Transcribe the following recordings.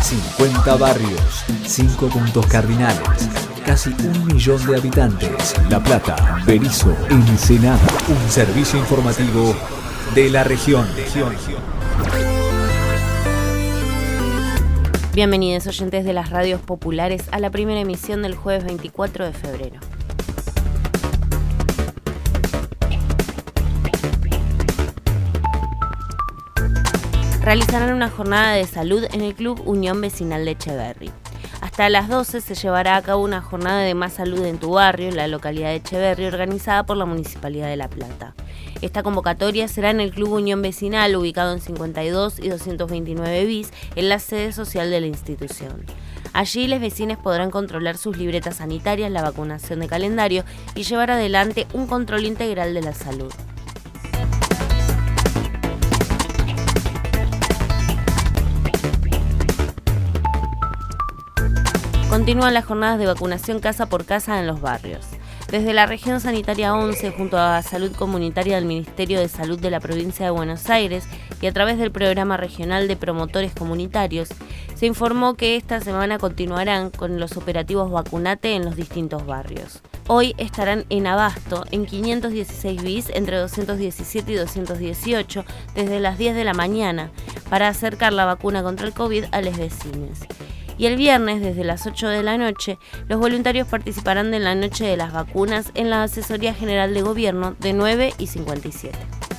50 barrios, 5 puntos cardinales, casi 1 millón de habitantes. La Plata, Berisso, Ensenada. Un servicio informativo de la región. Bienvenidos oyentes de las radios populares a la primera emisión del jueves 24 de febrero. Realizarán una jornada de salud en el Club Unión Vecinal de Echeverri. Hasta las 12 se llevará a cabo una jornada de Más Salud en tu Barrio, en la localidad de Echeverri, organizada por la Municipalidad de La Plata. Esta convocatoria será en el Club Unión Vecinal, ubicado en 52 y 229 bis, en la sede social de la institución. Allí, los vecinos podrán controlar sus libretas sanitarias, la vacunación de calendario y llevar adelante un control integral de la salud. Continúan las jornadas de vacunación casa por casa en los barrios. Desde la región sanitaria 11, junto a Salud Comunitaria del Ministerio de Salud de la provincia de Buenos Aires y a través del Programa Regional de Promotores Comunitarios, se informó que esta semana continuarán con los operativos Vacunate en los distintos barrios. Hoy estarán en Abasto, en 516 bis, entre 217 y 218, desde las 10 de la mañana, para acercar la vacuna contra el COVID a los vecinos. Y el viernes, desde las 8 de la noche, los voluntarios participarán de la Noche de las Vacunas en la Asesoría General de Gobierno de 9 y 57.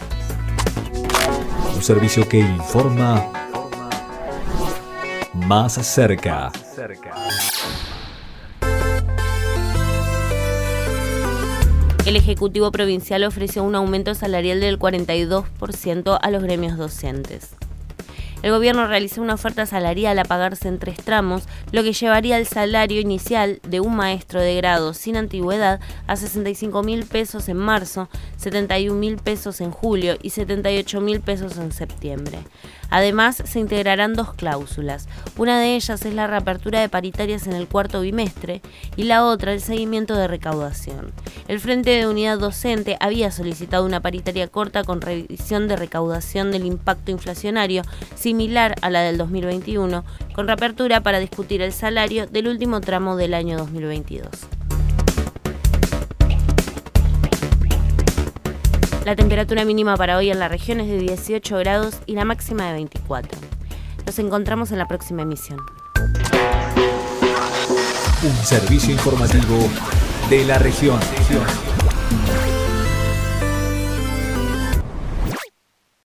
Un servicio que informa más cerca. El Ejecutivo Provincial ofreció un aumento salarial del 42% a los gremios docentes. El gobierno realizó una oferta salarial a pagarse en 3 tramos, lo que llevaría el salario inicial de un maestro de grado sin antigüedad a 65.000 pesos en marzo, 71.000 pesos en julio y 78.000 pesos en septiembre. Además, se integrarán 2 cláusulas. Una de ellas es la reapertura de paritarias en el cuarto bimestre y la otra el seguimiento de recaudación. El Frente de Unidad Docente había solicitado una paritaria corta con revisión de recaudación del impacto inflacionario similar a la del 2021, con reapertura para discutir el salario del último tramo del año 2022. La temperatura mínima para hoy en la región es de 18 grados y la máxima de 24. Nos encontramos en la próxima emisión. Un servicio informativo de la región.